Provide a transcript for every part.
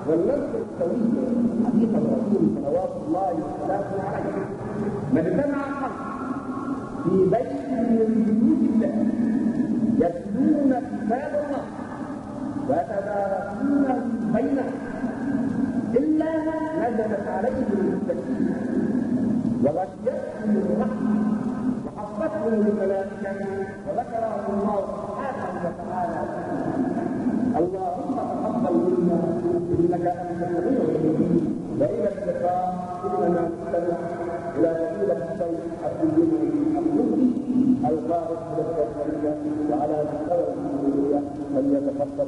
والنصر السوي حديث الرسول صلوات الله وسلامه عليه: ما اجتمع قوم في بيت من بيوت الله يتلون كتاب الله ويتدارسونه بينهم الا نزلت عليهم السكينه وغشيتهم الرحمه وحفتهم الملائكه وذكرهم الله سبحانه وتعالى. اللهم تقبل منا انك انت السميع العليم، والى اللقاء. اننا نستمع الى فضيله الشيخ عبد المنعم القدسي القائد بالتربيه وعلى مستوى الجمهوريه فليتفضل.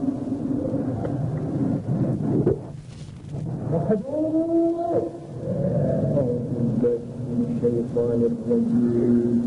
وحضور الشيطان الرجيم.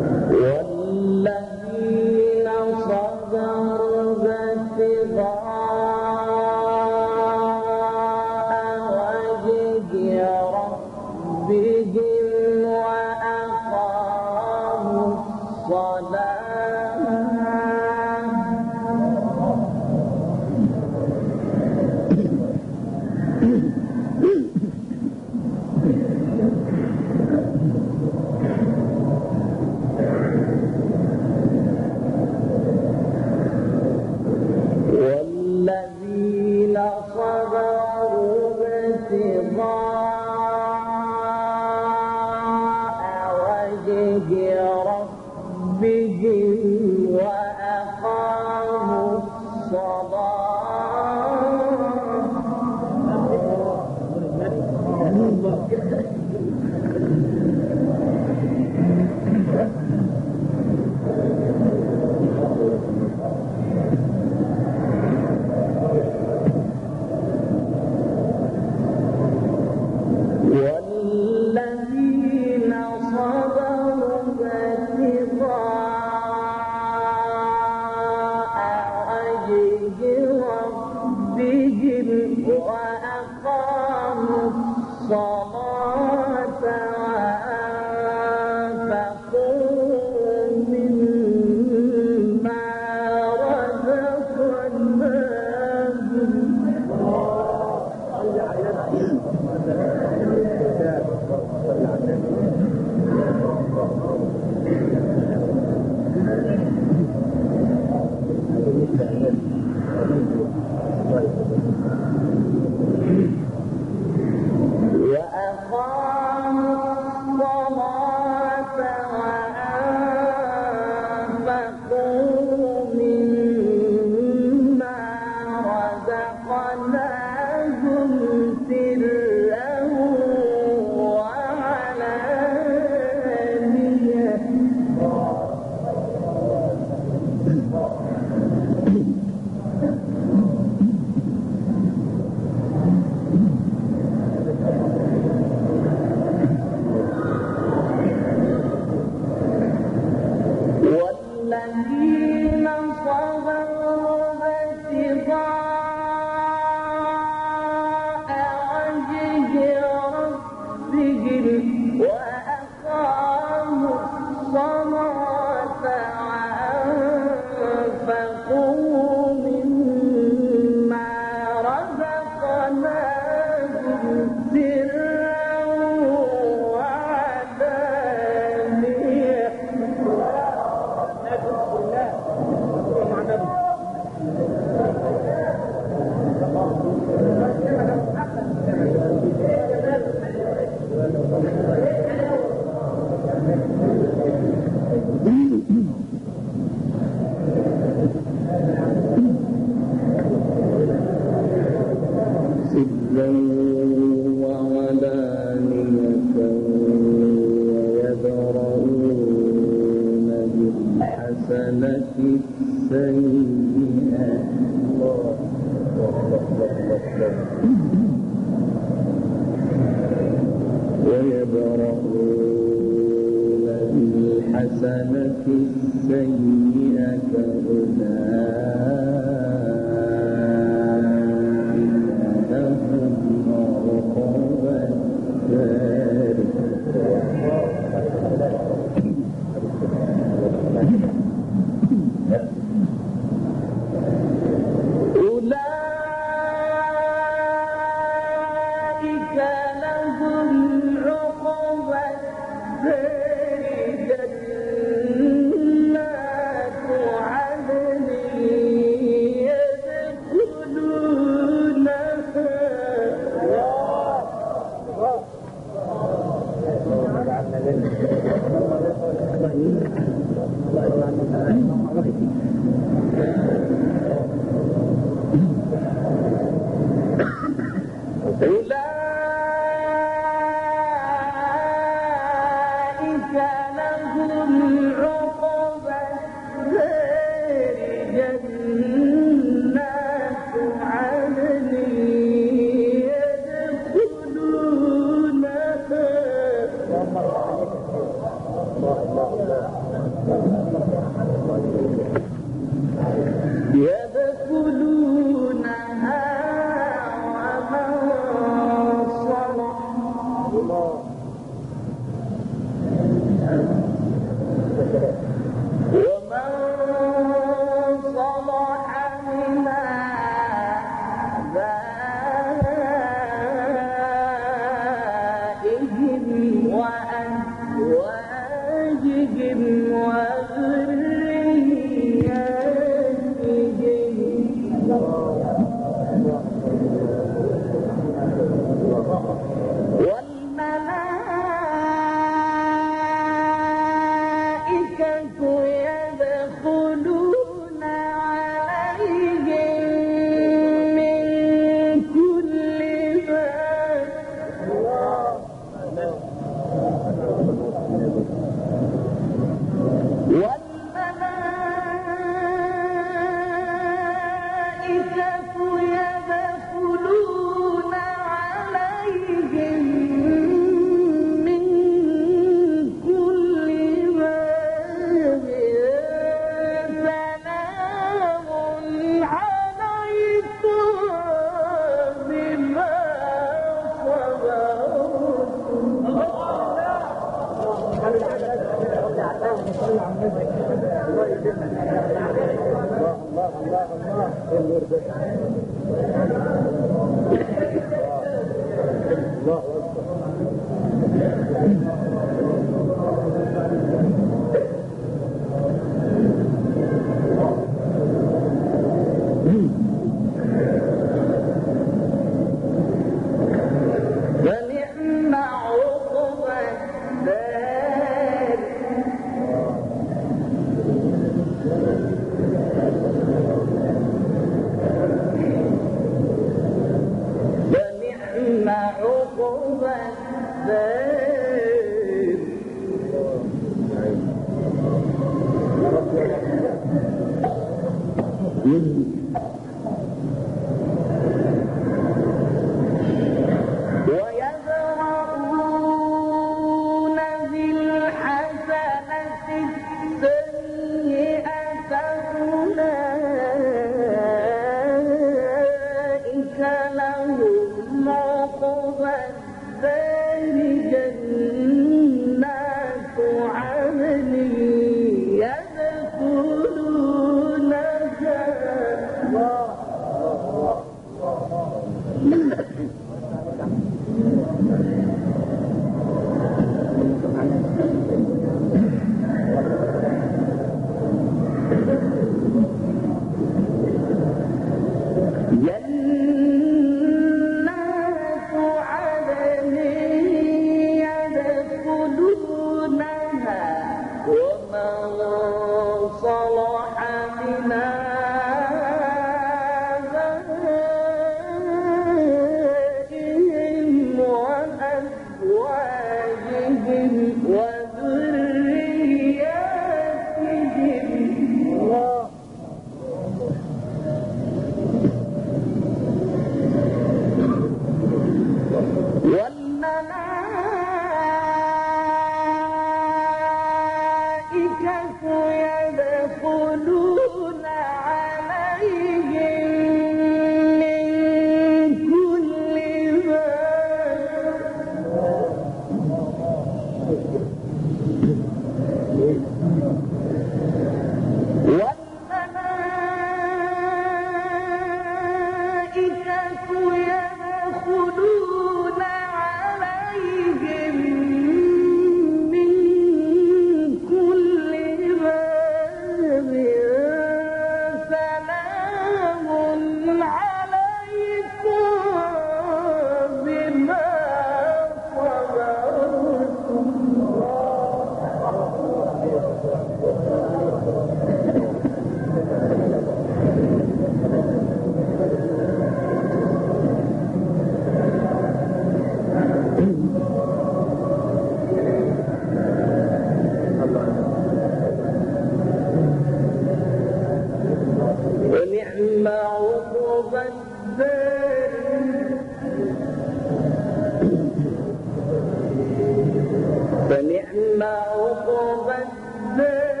فنعم عقبى الدار.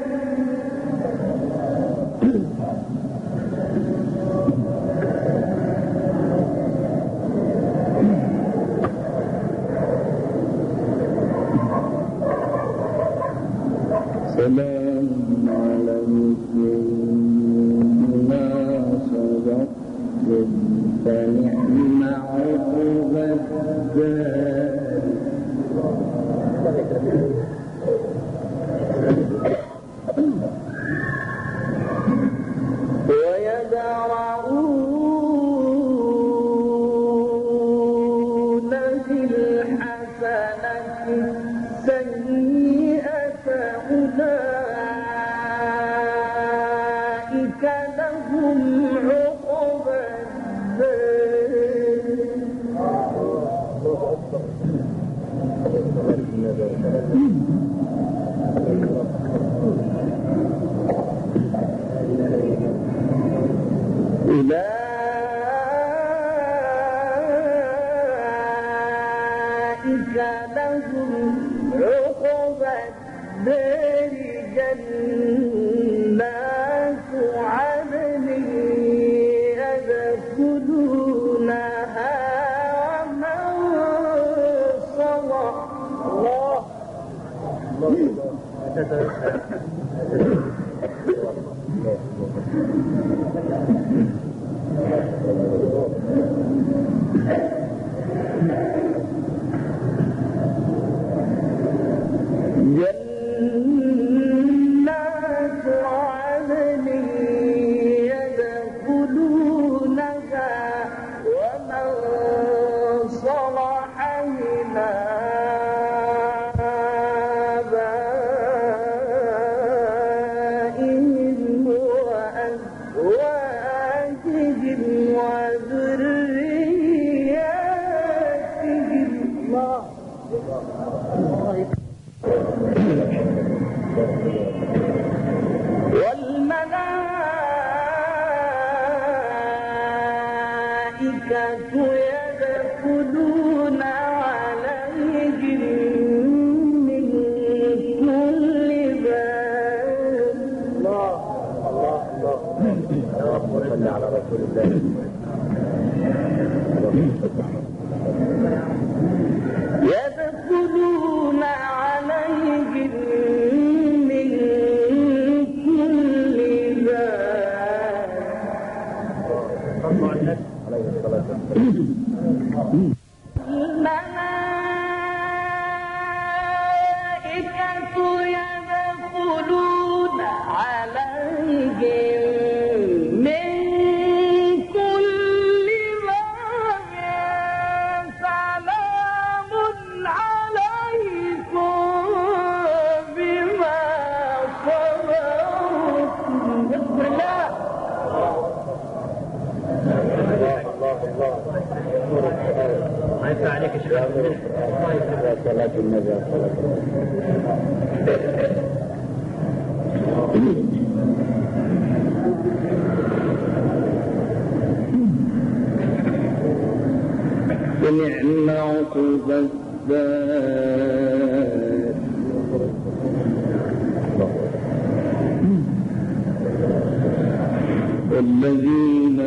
سلام عليكم بما صدقتم فنعم عقبى الدار. ويدرؤون بالحسنة السيئة أولئك لهم عقبى أولئك لهم عقبى الدار جنات عدن يدخلونها ومن صلح جنات عدن يدخلونها ومن صلح من آبائهم وأزواجهم وذرياتهم. والملائكة يدخلون عليهم من كل باب. الله الله الله صل على رسول الله. يدخلون عليهم من كل باب. الملائكة يدخلون عليهم من كل باب. سلام عليكم بما صبرتم. بسم الله. ما ينفع عليك شيء. صلاة النبي. ونعم عقبى الدار. والذين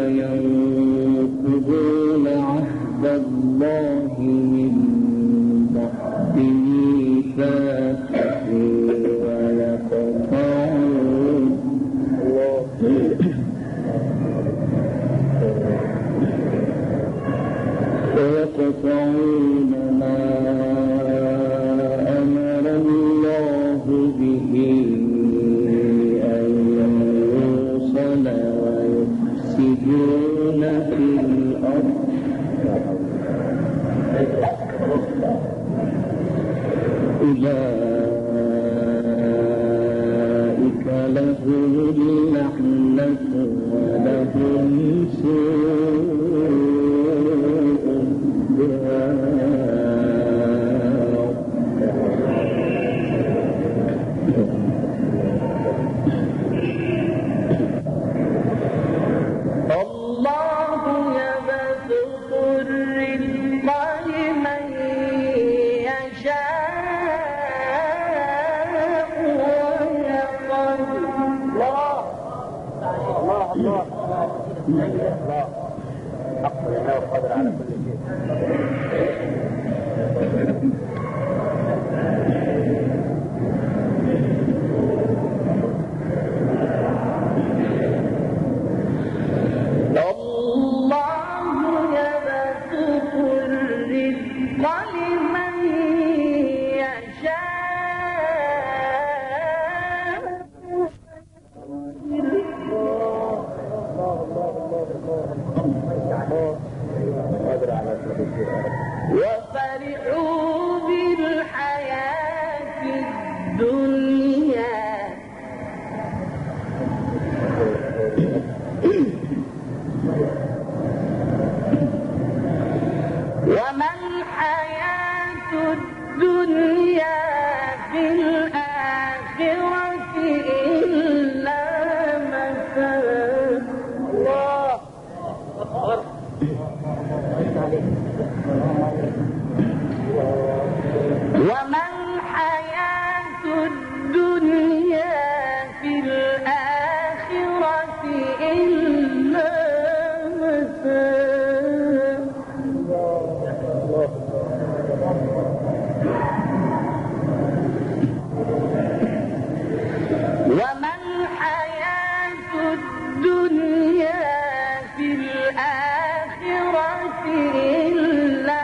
ينقضون عهد الله من بعد ميثاقه ويقطعون ما أمر الله به أن يوصل ويفسدون في الأرض أولئك لهم اللعنة ولهم سوء الدار. الله يبسط الرزق لمن يشاء الله أقبل الله قادر على كل شيء. وفرحوا بالحياة الدنيا وما الحياة الدنيا في الآخرة إلا متاع. الله أكبر. وما الحياة الدنيا في الآخرة إلا متاع. وما الحياة الدنيا في الآخرة إلا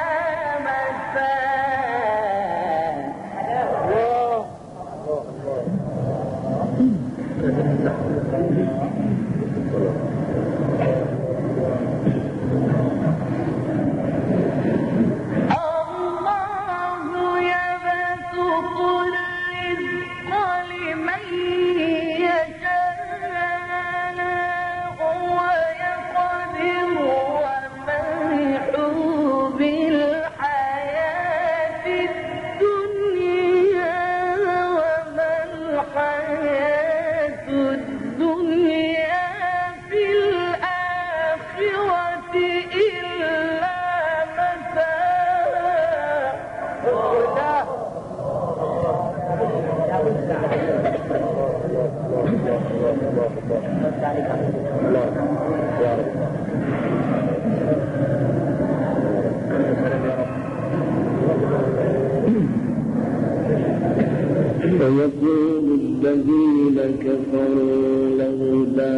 ويقول الذين كفروا لولا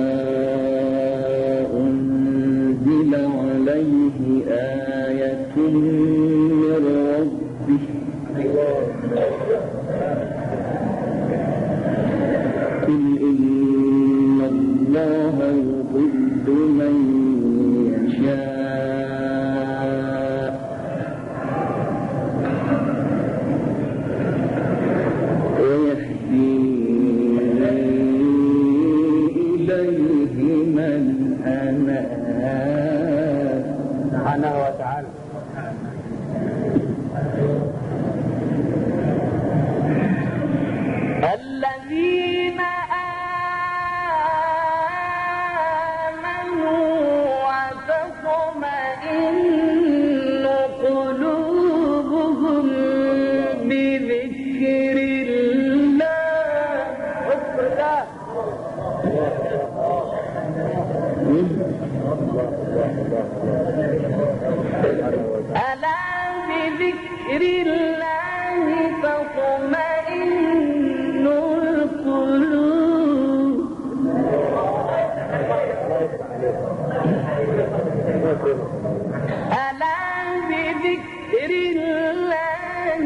أنزل عليه آية من ربه قل إن الله يضل من يشاء ويهدي إليه من أناب سبحانه وتعالى. الذين آمنوا وتطمئن قلوبهم بذكر ألا بذكر الله تطمئن القلوب. ألا بذكر الله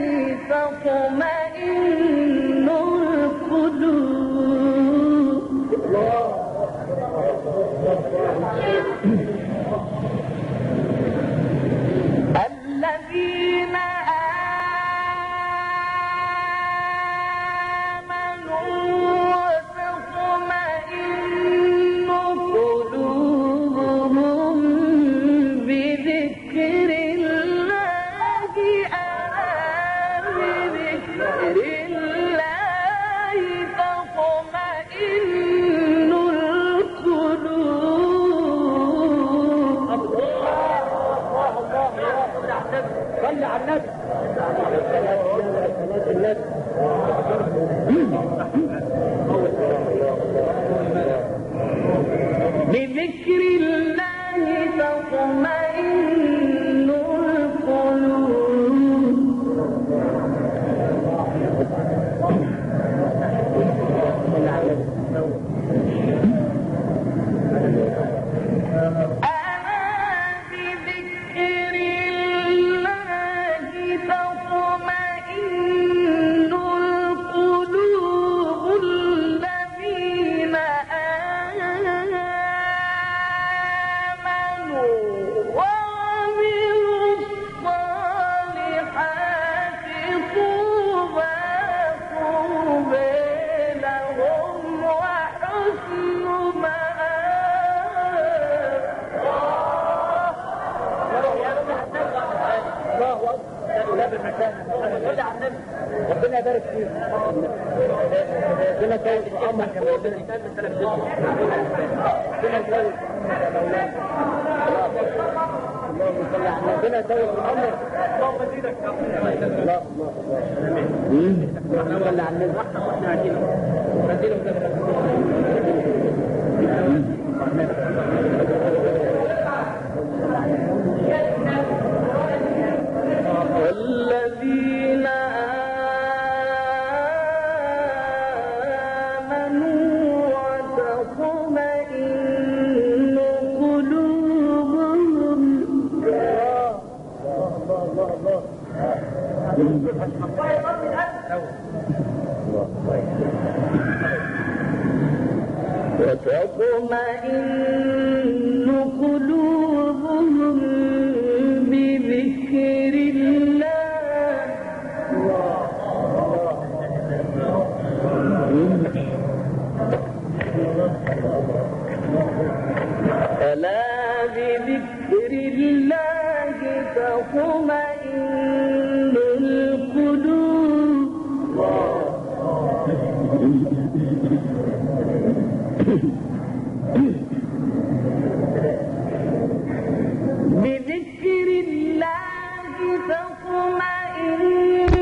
تطمئن القلوب. الذين آمنوا وتطمئن قلوبهم بذكر الله. ألا بذكر الله تطمئن القلوب. صل على النبي. بذكر الله كنا كانت الأمر كما الذي كان من ثلاث سنين كنا كانت اللهم صل على ربنا دور الأمر اللهم زيدك لا اللهم صل على النبي واحنا عايزينه والذين وتطمئن قلوبهم بذكر الله ألا بذكر الله تطمئن القلوب بذكر الله تطمئن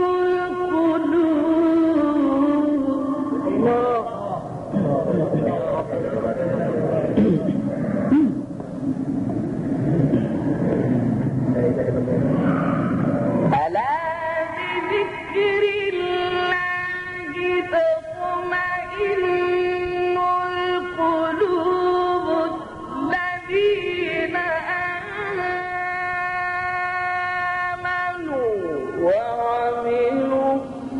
القلوب ألا بذكر الله تطمئن القلوب الذين آمنوا وعملوا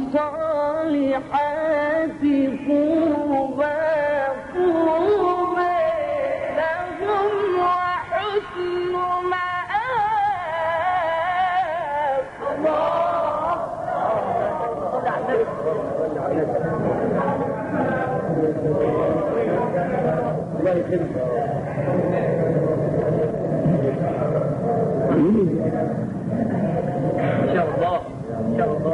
الصالحات طوبى لهم وحسن مآب الله يخليك إن شاء الله إن شاء الله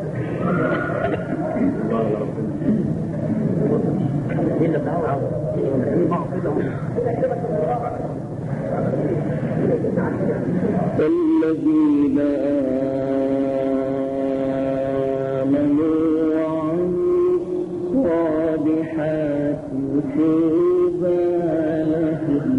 الذين آمنوا وعملوا الصالحات طوبى لهم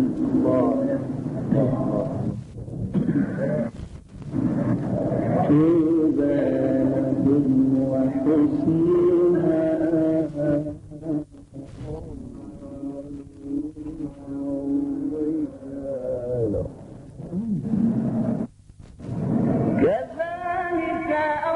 طوبى لهم وحسن مآب كذلك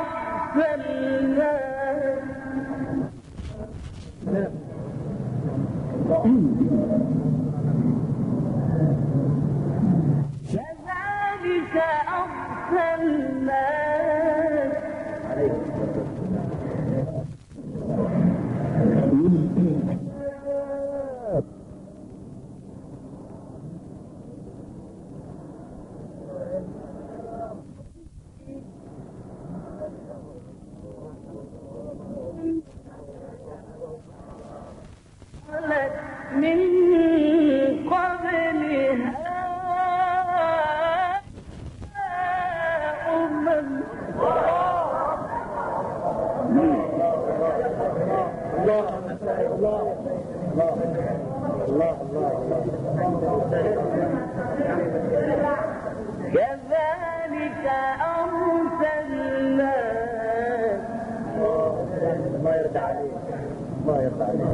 من قبلها كذلك أرسلنا الله يرضى عليك الله يرضى عليك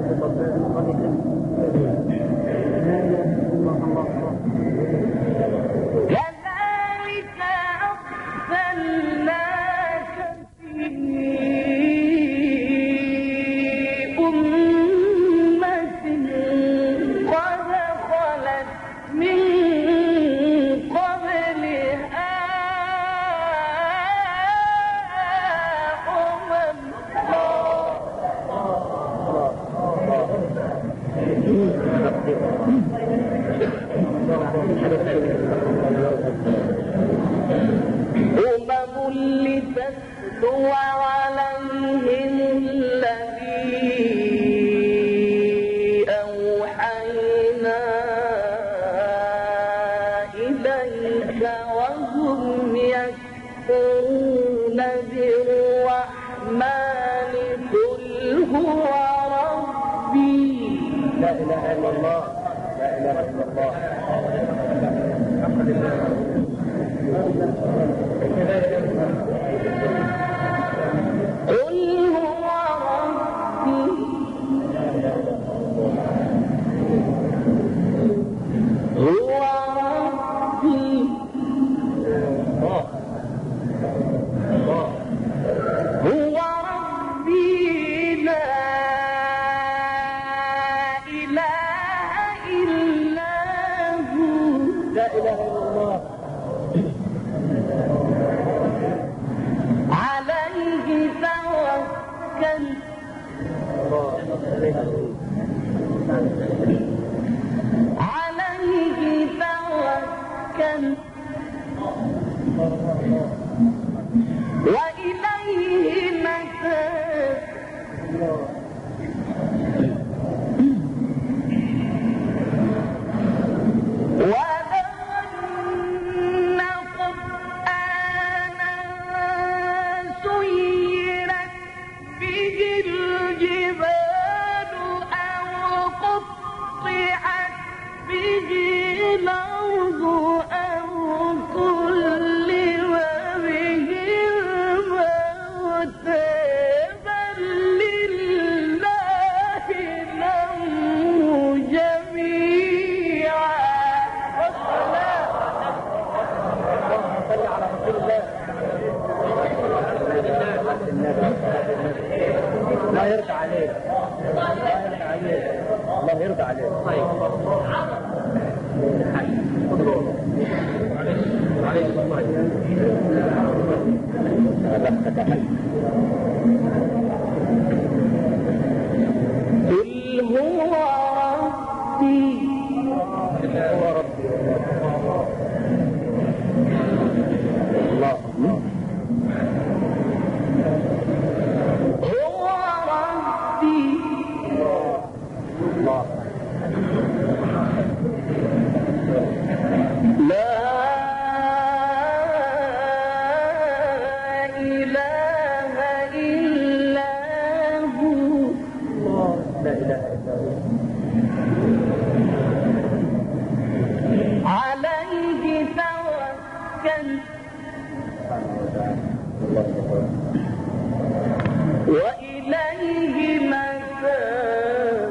كذلك أرسلناك في أمة قد خلت من قبلها اله الا الله لا اله الا الله قل هو ربي هو ربي هو ربي لا إله إلا هو لا اله الا الله عليه توكل عليه توكل وإليه متاب ولو أن قرآنا سيرت به الجبال أو قطعت به الأرض أو كلم به الموتى بل لله الأمر جميعا صل على رسول الله لا يرضى عليك لا يرضى عليك الله يرضى عليك قل هو ربي هو ربي الله هو ربي الله لا إله إلا هو لا اله الا هو عليه توكل وإليه متاب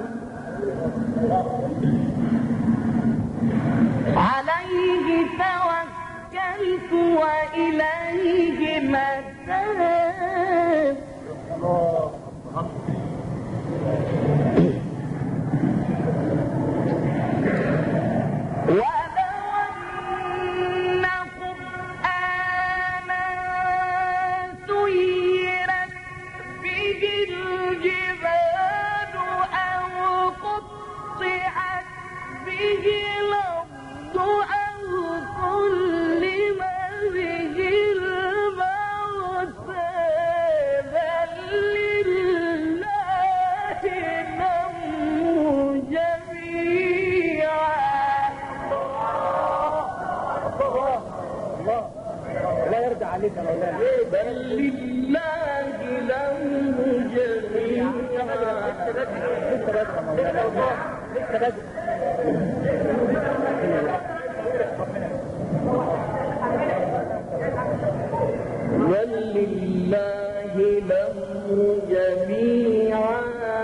عليه توكلت وإليه متاب ولو أن قرآنا سيرت به الجبال أو قطعت به الأرض أو كلم به الموتى بل لله الأمر جميعا لا يرضى عليك يا مولانا بل لله الأمر جميعا بل لله الأمر جميعا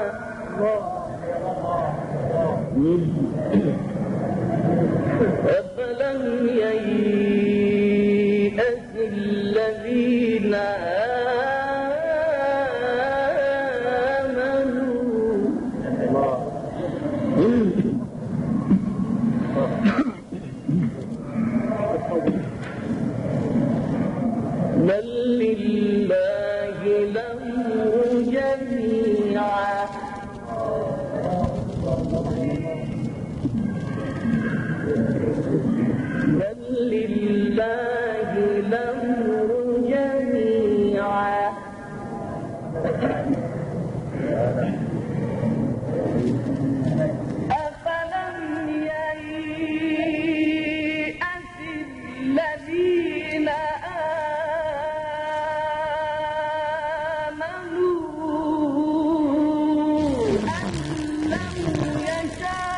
أفلم ييأس الذين بل لله الأمر جميعا بل لله الأمر جميعا أفلم ييأس الذين آمنوا أن لم يشاء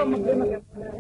اللهم كلمة